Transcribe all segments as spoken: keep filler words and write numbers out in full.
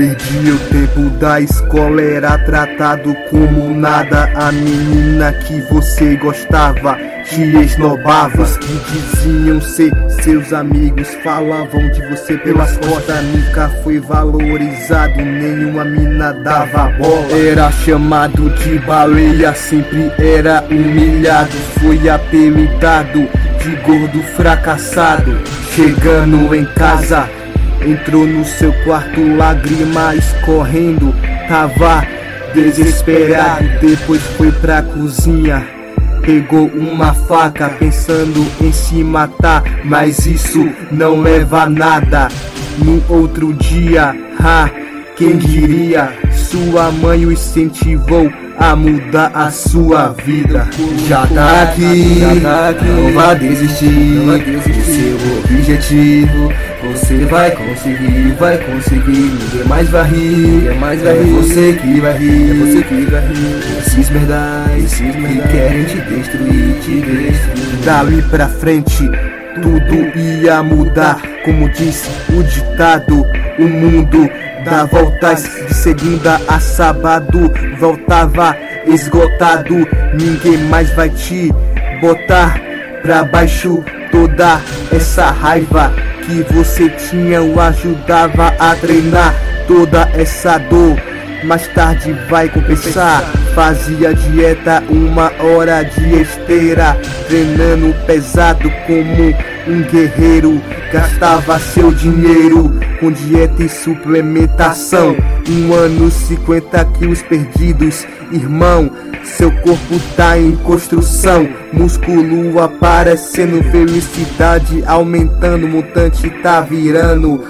Desde o tempo da escola era tratado como nada. A menina que você gostava te esnobava. Os que diziam ser seus amigos falavam de você pelas costas. Nunca foi valorizado, nenhuma mina dava bola. Era chamado de baleia, sempre era humilhado. Foi apelidado de gordo fracassado. Chegando em casa, entrou no seu quarto, lágrima escorrendo. Tava desesperado, depois foi pra cozinha. Pegou uma faca pensando em se matar, mas isso não leva a nada. No outro dia, ha, quem diria, sua mãe o incentivou a mudar a sua vida. Já tá aqui, já tá aqui, não vai desistir, não vai desistir do seu objetivo. Você vai conseguir, vai conseguir, ninguém mais vai rir, ninguém mais vai rir. É você que vai rir, é você que vai rir. Esses merdais, esses merdais que querem te destruir, te destruir. Dali pra frente, tudo ia mudar. Como diz o ditado, o mundo dá voltas de segunda a sábado. Voltava esgotado, ninguém mais vai te botar pra baixo. Toda essa raiva que você tinha o ajudava a treinar. Toda essa dor mais tarde vai compensar. Fazia dieta, uma hora de esteira, treinando pesado como um guerreiro. Gastava seu dinheiro com dieta e suplementação. Um ano, cinquenta quilos perdidos, irmão. Seu corpo tá em construção, músculo aparecendo, felicidade aumentando, mutante tá virando.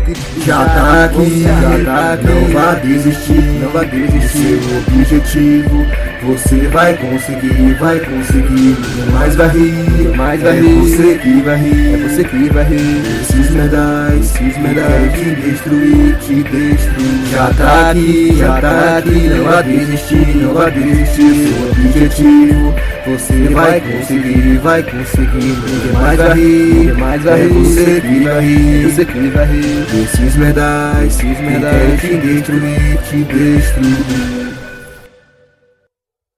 Já tá aqui, já tá aqui, não vai desistir, não vai desistir do seu objetivo. Você vai conseguir, vai conseguir, ninguém mais vai rir, mais vai rir. É você que vai rir, é você que vai rir. Esses merdais, esses merdais te destruir, te destruir. Já tá aqui, já tá aqui, não vai desistir, não vai desistir do seu objetivo. Você vai conseguir, vai conseguir, ninguém mais vai rir, ninguém mais vai rir. É você que vai rir, é você que vai rir. Esses merdais, esses merdais te destruir, te destruir.